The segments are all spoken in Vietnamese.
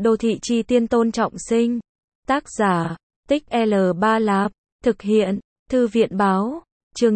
Đô thị chi tiên Tôn Trọng Sinh. Tác giả, Tích L Ba Lạp. Thực hiện, Thư viện báo. Chương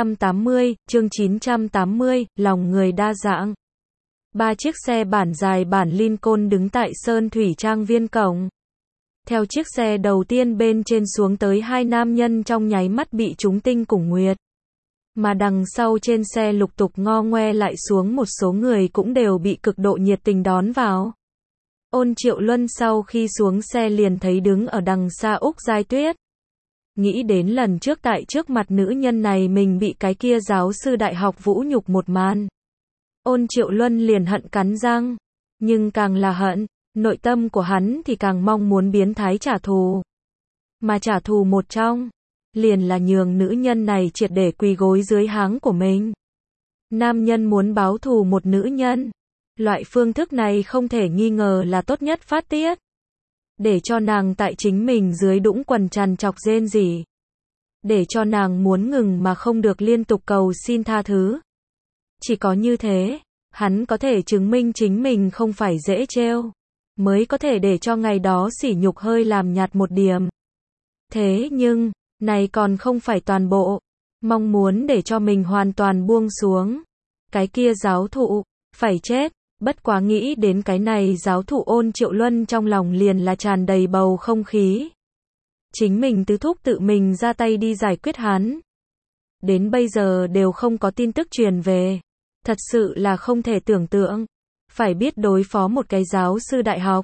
980, lòng người đa dạng. Ba chiếc xe bản dài bản Lincoln đứng tại Sơn Thủy Trang Viên cổng. Theo chiếc xe đầu tiên bên trên xuống tới hai nam nhân trong nháy mắt bị trúng tinh cùng nguyệt. Mà đằng sau trên xe lục tục ngo ngoe lại xuống một số người cũng đều bị cực độ nhiệt tình đón vào. Ôn Triệu Luân sau khi xuống xe liền thấy đứng ở đằng xa Úc Giai Tuyết. Nghĩ đến lần trước tại trước mặt nữ nhân này mình bị cái kia giáo sư đại học vũ nhục một màn. Ôn Triệu Luân liền hận cắn răng. Nhưng càng là hận, nội tâm của hắn thì càng mong muốn biến thái trả thù. Mà trả thù một trong, liền là nhường nữ nhân này triệt để quỳ gối dưới háng của mình. Nam nhân muốn báo thù một nữ nhân. Loại phương thức này không thể nghi ngờ là tốt nhất phát tiết. Để cho nàng tại chính mình dưới đũng quần trằn trọc rên rỉ. Để cho nàng muốn ngừng mà không được liên tục cầu xin tha thứ. Chỉ có như thế, hắn có thể chứng minh chính mình không phải dễ trêu. Mới có thể để cho ngày đó sỉ nhục hơi làm nhạt một điểm. Thế nhưng, này còn không phải toàn bộ. Mong muốn để cho mình hoàn toàn buông xuống. Cái kia giáo thụ, phải chết. Bất quá nghĩ đến cái này giáo thụ Ôn Triệu Luân trong lòng liền là tràn đầy bầu không khí. Chính mình tứ thúc tự mình ra tay đi giải quyết hắn. Đến bây giờ đều không có tin tức truyền về. Thật sự là không thể tưởng tượng. Phải biết đối phó một cái giáo sư đại học.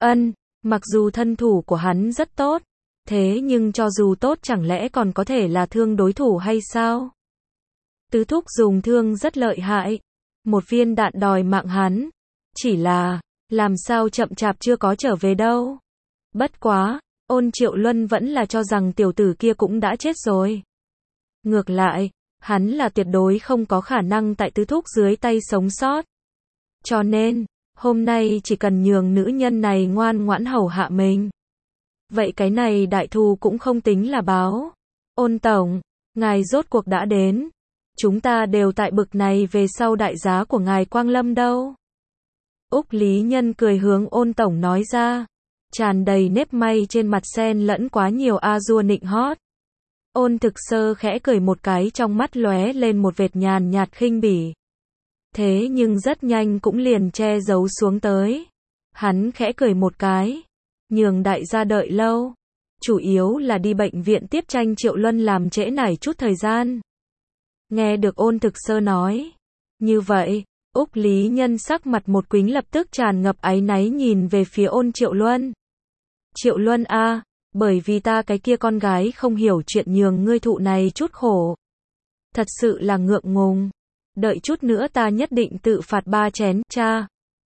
Mặc dù thân thủ của hắn rất tốt. Thế nhưng cho dù tốt chẳng lẽ còn có thể là thương đối thủ hay sao? Tứ thúc dùng thương rất lợi hại. Một viên đạn đòi mạng hắn. Chỉ là, làm sao chậm chạp chưa có trở về đâu. Bất quá, Ôn Triệu Luân vẫn là cho rằng tiểu tử kia cũng đã chết rồi. Ngược lại, hắn là tuyệt đối không có khả năng tại tứ thúc dưới tay sống sót. Cho nên, hôm nay chỉ cần nhường nữ nhân này ngoan ngoãn hầu hạ mình. Vậy cái này đại thù cũng không tính là báo. Ôn tổng, ngài rốt cuộc đã đến. Chúng ta đều tại bực này về sau đại giá của ngài Quang Lâm đâu. Úc Lý Nhân cười hướng Ôn tổng nói ra. Tràn đầy nếp may trên mặt xen lẫn quá nhiều a-dua nịnh hót. Ôn Thực Sơ khẽ cười một cái trong mắt lóe lên một vệt nhàn nhạt khinh bỉ. Thế nhưng rất nhanh cũng liền che giấu xuống tới. Hắn khẽ cười một cái. Nhường đại gia đợi lâu. Chủ yếu là đi bệnh viện tiếp tranh Triệu Luân làm trễ nải chút thời gian. Nghe được Ôn Thực Sơ nói. Như vậy, Úc Lý Nhân sắc mặt một quính lập tức tràn ngập áy náy nhìn về phía Ôn Triệu Luân. Triệu Luân a, bởi vì ta cái kia con gái không hiểu chuyện nhường ngươi thụ này chút khổ. Thật sự là ngượng ngùng. Đợi chút nữa ta nhất định tự phạt 3 chén, cha.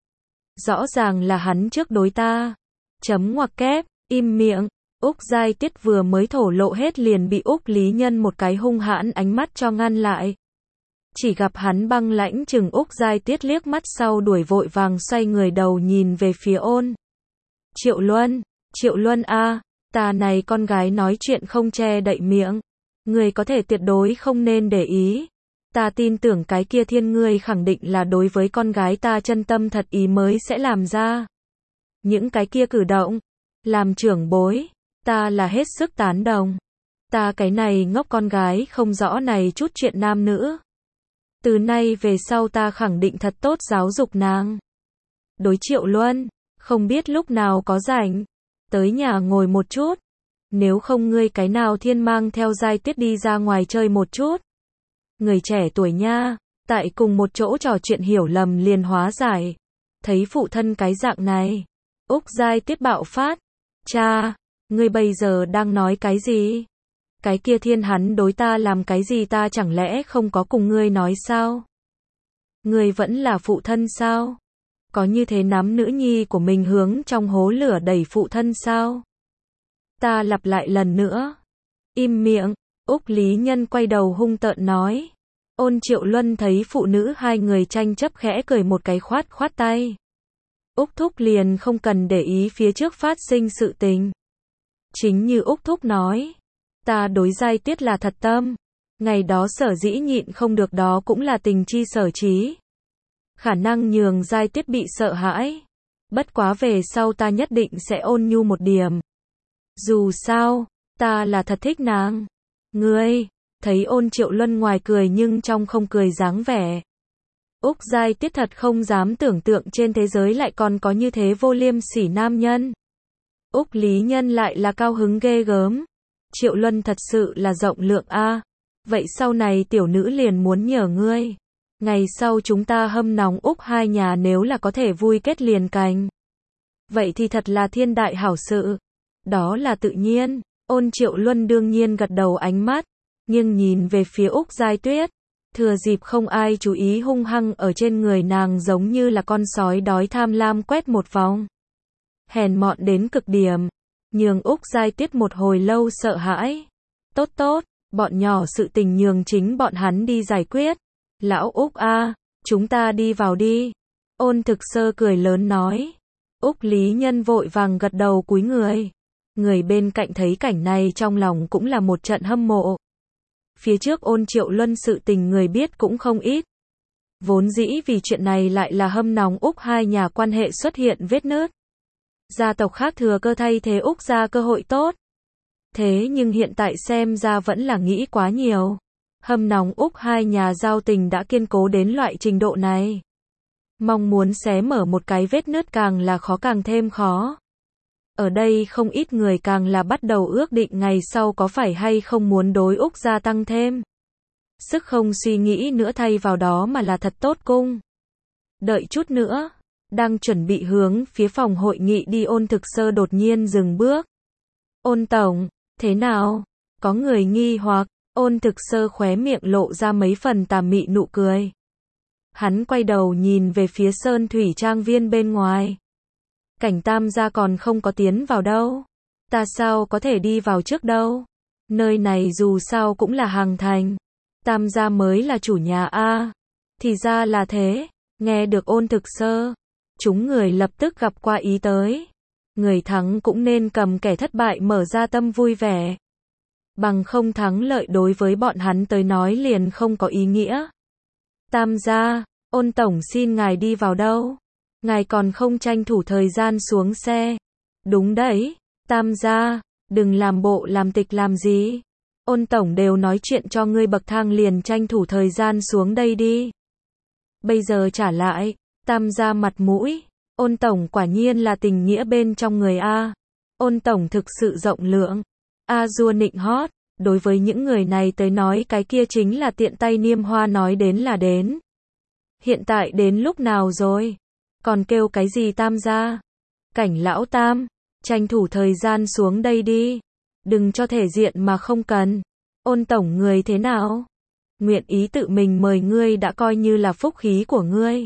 Rõ ràng là hắn trước đối ta. Chấm ngoặc kép, im miệng. Úc Giai Tiết vừa mới thổ lộ hết liền bị Úc Lý Nhân một cái hung hãn ánh mắt cho ngăn lại. Chỉ gặp hắn băng lãnh chừng Úc Giai Tiết liếc mắt sau đuổi vội vàng xoay người đầu nhìn về phía Ôn. Triệu Luân a, ta này con gái nói chuyện không che đậy miệng. Người có thể tuyệt đối không nên để ý. Ta tin tưởng cái kia thiên ngươi khẳng định là đối với con gái ta chân tâm thật ý mới sẽ làm ra. Những cái kia cử động, làm trưởng bối, ta là hết sức tán đồng. Ta cái này ngốc con gái không rõ này chút chuyện nam nữ. Từ nay về sau ta khẳng định thật tốt giáo dục nàng. Đối Triệu Luân, không biết lúc nào có rảnh, tới nhà ngồi một chút. Nếu không ngươi cái nào thiên mang theo Giai Tuyết đi ra ngoài chơi một chút. Người trẻ tuổi nha, tại cùng một chỗ trò chuyện hiểu lầm liền hóa giải. Thấy phụ thân cái dạng này, Úc Giai Tuyết bạo phát. Cha, ngươi bây giờ đang nói cái gì? Cái kia thiên hắn đối ta làm cái gì ta chẳng lẽ không có cùng ngươi nói sao? Ngươi vẫn là phụ thân sao? Có như thế nắm nữ nhi của mình hướng trong hố lửa đẩy phụ thân sao? Ta lặp lại lần nữa. Im miệng, Úc Lý Nhân quay đầu hung tợn nói. Ôn Triệu Luân thấy phụ nữ hai người tranh chấp khẽ cười một cái khoát tay. Úc thúc liền không cần để ý phía trước phát sinh sự tình. Chính như Úc thúc nói. Ta đối Giai Tiết là thật tâm. Ngày đó sở dĩ nhịn không được đó cũng là tình chi sở trí. Khả năng nhường Giai Tiết bị sợ hãi. Bất quá về sau ta nhất định sẽ ôn nhu một điểm. Dù sao, ta là thật thích nàng. Ngươi, thấy Ôn Triệu Luân ngoài cười nhưng trong không cười dáng vẻ. Úc Giai Tiết thật không dám tưởng tượng trên thế giới lại còn có như thế vô liêm sỉ nam nhân. Úc Lý Nhân lại là cao hứng ghê gớm. Triệu Luân thật sự là rộng lượng a. Vậy sau này tiểu nữ liền muốn nhờ ngươi. Ngày sau chúng ta hâm nóng Úc hai nhà nếu là có thể vui kết liền cành. Vậy thì thật là thiên đại hảo sự. Đó là tự nhiên. Ôn Triệu Luân đương nhiên gật đầu ánh mắt, nhưng nhìn về phía Úc Giai Tuyết. Thừa dịp không ai chú ý hung hăng ở trên người nàng giống như là con sói đói tham lam quét một vòng. Hèn mọn đến cực điểm. Nhường Úc Giai Tuyết một hồi lâu sợ hãi. Tốt tốt, bọn nhỏ sự tình nhường chính bọn hắn đi giải quyết. Lão Úc a, chúng ta đi vào đi. Ôn Thực Sơ cười lớn nói. Úc Lý Nhân vội vàng gật đầu cúi người. Người bên cạnh thấy cảnh này trong lòng cũng là một trận hâm mộ. Phía trước Ôn Triệu Luân sự tình người biết cũng không ít. Vốn dĩ vì chuyện này lại là hâm nóng Úc hai nhà quan hệ xuất hiện vết nứt. Gia tộc khác thừa cơ thay thế Úc ra cơ hội tốt. Thế nhưng hiện tại xem ra vẫn là nghĩ quá nhiều. Hâm nóng Úc hai nhà giao tình đã kiên cố đến loại trình độ này. Mong muốn xé mở một cái vết nứt càng là khó càng thêm khó. Ở đây không ít người càng là bắt đầu ước định ngày sau có phải hay không muốn đối Úc gia tăng thêm. Sức không suy nghĩ nữa thay vào đó mà là thật tốt cung. Đợi chút nữa, đang chuẩn bị hướng phía phòng hội nghị đi Ôn Thực Sơ đột nhiên dừng bước. Ôn tổng, thế nào? Có người nghi hoặc, Ôn Thực Sơ khóe miệng lộ ra mấy phần tà mị nụ cười. Hắn quay đầu nhìn về phía Sơn Thủy Trang viên bên ngoài. Cảnh Tam gia còn không có tiến vào đâu. Ta sao có thể đi vào trước đâu. Nơi này dù sao cũng là Hàng Thành. Tam gia mới là chủ nhà a. Thì ra là thế. Nghe được Ôn Thực Sơ, chúng người lập tức gặp qua ý tới. Người thắng cũng nên cầm kẻ thất bại mở ra tâm vui vẻ. Bằng không thắng lợi đối với bọn hắn tới nói liền không có ý nghĩa. Tam gia, Ôn tổng xin ngài đi vào đâu? Ngài còn không tranh thủ thời gian xuống xe. Đúng đấy, Tam gia, đừng làm bộ làm tịch làm gì. Ôn tổng đều nói chuyện cho ngươi bậc thang liền tranh thủ thời gian xuống đây đi. Bây giờ trả lại, Tam gia mặt mũi. Ôn tổng quả nhiên là tình nghĩa bên trong người a. Ôn tổng thực sự rộng lượng. A dua nịnh hót, đối với những người này tới nói cái kia chính là tiện tay niêm hoa nói đến là đến. Hiện tại đến lúc nào rồi? Còn kêu cái gì Tam gia? Cảnh lão Tam, tranh thủ thời gian xuống đây đi. Đừng cho thể diện mà không cần. Ôn tổng người thế nào? Nguyện ý tự mình mời ngươi đã coi như là phúc khí của ngươi.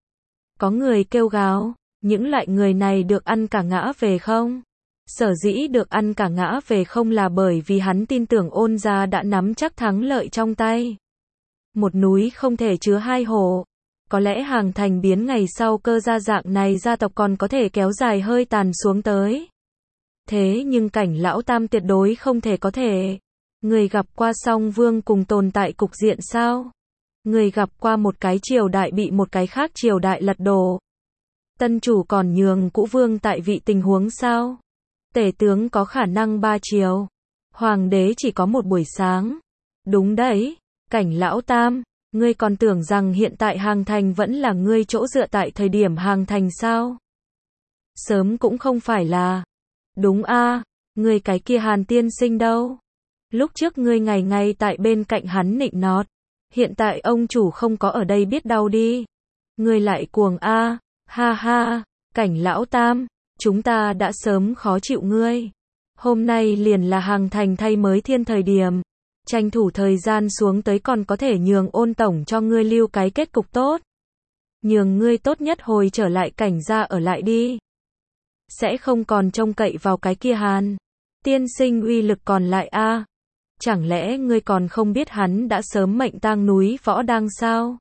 Có người kêu gào, những loại người này được ăn cả ngã về không? Sở dĩ được ăn cả ngã về không là bởi vì hắn tin tưởng Ôn gia đã nắm chắc thắng lợi trong tay. Một núi không thể chứa hai hổ. Có lẽ Hàng Thành biến ngày sau cơ gia dạng này gia tộc còn có thể kéo dài hơi tàn xuống tới. Thế nhưng Cảnh lão Tam tuyệt đối không thể có thể. Người gặp qua Song Vương cùng tồn tại cục diện sao? Người gặp qua một cái triều đại bị một cái khác triều đại lật đổ. Tân chủ còn nhường cũ vương tại vị tình huống sao? Tể tướng có khả năng 3 triều. Hoàng đế chỉ có một buổi sáng. Đúng đấy, Cảnh lão Tam. Ngươi còn tưởng rằng hiện tại Hàng Thành vẫn là ngươi chỗ dựa tại thời điểm Hàng Thành sao? Sớm cũng không phải là. Đúng a, ngươi cái kia Hàn tiên sinh đâu? Lúc trước ngươi ngày ngày tại bên cạnh hắn nịnh nọt. Hiện tại ông chủ không có ở đây biết đau đi. Ngươi lại cuồng a, ha ha, Cảnh lão Tam, chúng ta đã sớm khó chịu ngươi. Hôm nay liền là Hàng Thành thay mới thiên thời điểm. Tranh thủ thời gian xuống tới còn có thể nhường Ôn tổng cho ngươi lưu cái kết cục tốt. Nhường ngươi tốt nhất hồi trở lại Cảnh gia ở lại đi. Sẽ không còn trông cậy vào cái kia Hàn tiên sinh uy lực còn lại a. Chẳng lẽ ngươi còn không biết hắn đã sớm mệnh tang núi Võ Đang sao?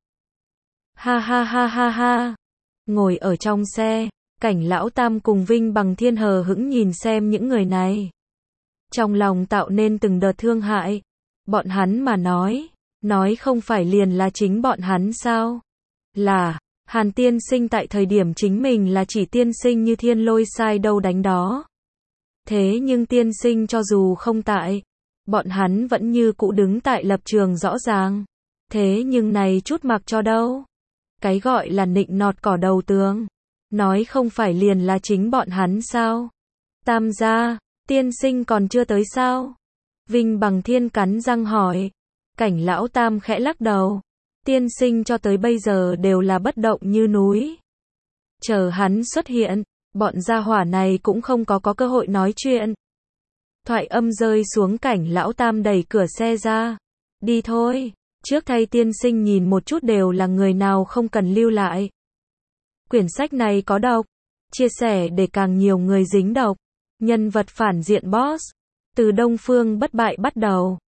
Ha ha ha ha ha. Ngồi ở trong xe, Cảnh lão Tam cùng Vinh Bằng Thiên hờ hững nhìn xem những người này. Trong lòng tạo nên từng đợt thương hại. Bọn hắn mà nói không phải liền là chính bọn hắn sao? Là, Hàn tiên sinh tại thời điểm chính mình là chỉ tiên sinh như thiên lôi sai đâu đánh đó. Thế nhưng tiên sinh cho dù không tại, bọn hắn vẫn như cũ đứng tại lập trường rõ ràng. Thế nhưng này chút mặc cho đâu. Cái gọi là nịnh nọt cỏ đầu tường. Nói không phải liền là chính bọn hắn sao? Tam gia, tiên sinh còn chưa tới sao? Vinh Bằng Thiên cắn răng hỏi. Cảnh lão tam khẽ lắc đầu. Tiên sinh cho tới bây giờ đều là bất động như núi. Chờ hắn xuất hiện, bọn gia hỏa này cũng không có cơ hội nói chuyện. Thoại âm rơi xuống, cảnh lão tam đẩy cửa xe ra. Đi thôi, trước thay tiên sinh nhìn một chút đều là người nào không cần lưu lại. Quyển sách này có độc, chia sẻ để càng nhiều người dính độc. Nhân vật phản diện boss, từ Đông Phương Bất Bại bắt đầu.